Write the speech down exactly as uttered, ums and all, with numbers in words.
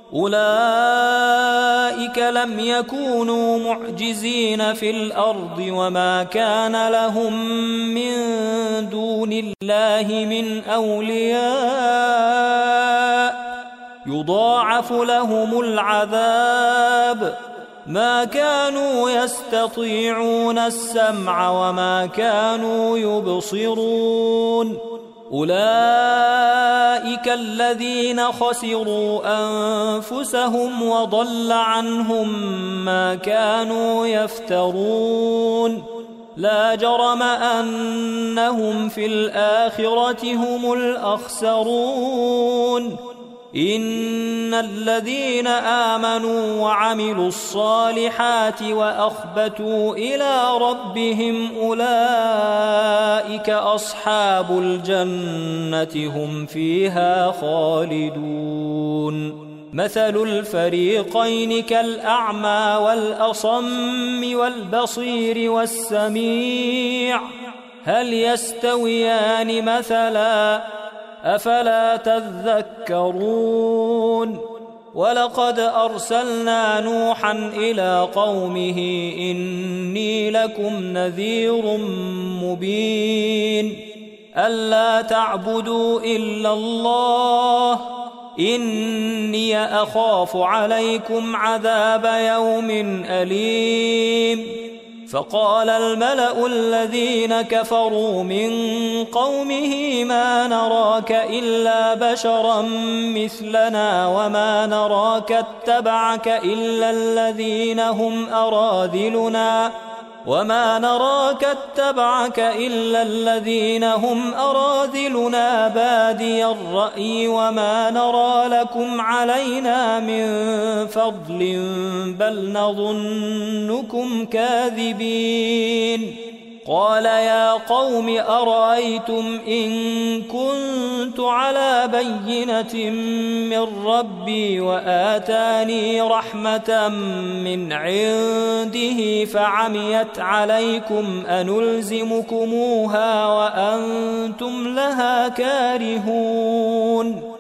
أولئك لم يكونوا معجزين في الأرض وما كان لهم من دون الله من أولياء يضاعف لهم العذاب ما كانوا يستطيعون السمع وما كانوا يبصرون أولئك الذين خسروا أنفسهم وضل عنهم ما كانوا يفترون لا جرم أنهم في الآخرة هم الأخسرون إن الذين آمنوا وعملوا الصالحات وأخبتوا إلى ربهم أولئك أصحاب الجنة هم فيها خالدون مثل الفريقين كالأعمى والأصم والبصير والسميع هل يستويان مثلا أفلا تذكرون ولقد أرسلنا نوحا إلى قومه إني لكم نذير مبين ألا تعبدوا إلا الله إني أخاف عليكم عذاب يوم أليم فقال الملأ الذين كفروا من قومه ما نراك إلا بشرا مثلنا وما نراك اتبعك إلا الذين هم أراذلنا وما نراك اتبعك إلا الذين هم أراذلنا بادي الرأي وما نرى لكم علينا من فضل بل نظنكم كاذبين قال يا قوم أرأيتم إن كنت على بينة من ربي وآتاني رحمة من عنده فعميت عليكم أنلزمكموها وأنتم لها كارهون